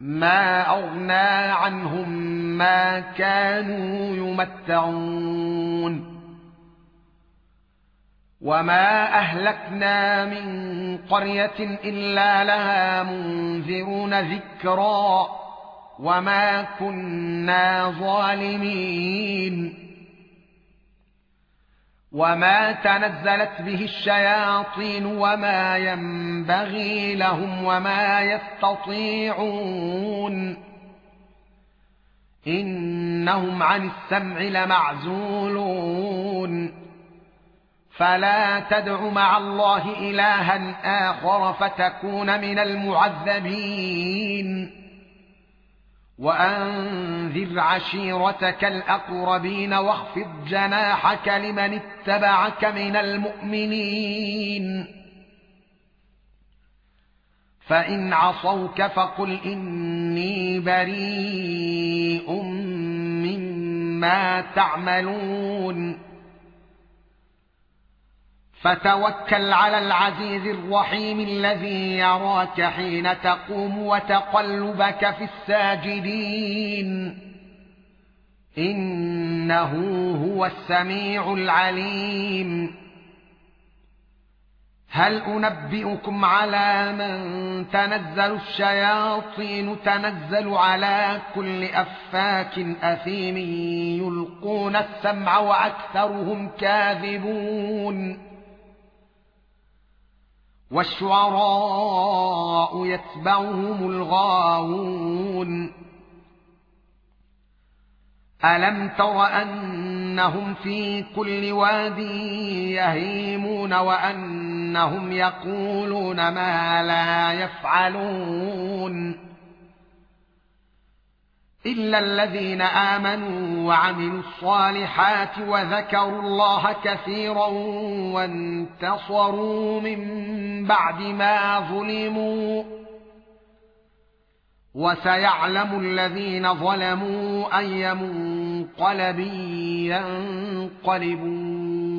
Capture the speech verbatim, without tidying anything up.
ما أغنى عنهم ما كانوا يمتعون وما أهلكنا من قرية إلا لها منذرون ذكرا وما كنا ظالمين وما تنزلت به الشياطين وما ينبغي لهم وما يستطيعون إنهم عن السمع لمعزولون فلا تدع مع الله إلها آخر فتكون من المعذبين وأنذر عشيرتك الأقربين واخفض جناحك لمن اتبعك من المؤمنين فإن عصوك فقل إني بريء مما تعملون فتوكل على العزيز الرحيم الذي يراك حين تقوم وتقلبك في الساجدين إنه هو السميع العليم هل أنبئكم على من تنزل الشياطين تنزل على كل أفاك أثيم يلقون السمع وأكثرهم كاذبون والشعراء يتبعهم الغاوون ألم تر أنهم في كل واد يهيمون وأنهم يقولون ما لا يفعلون إلا الذين آمنوا وعملوا الصالحات وذكروا الله كثيرا وانتصروا من بعد ما ظلموا وسيعلم الذين ظلموا أي منقلب ينقلبون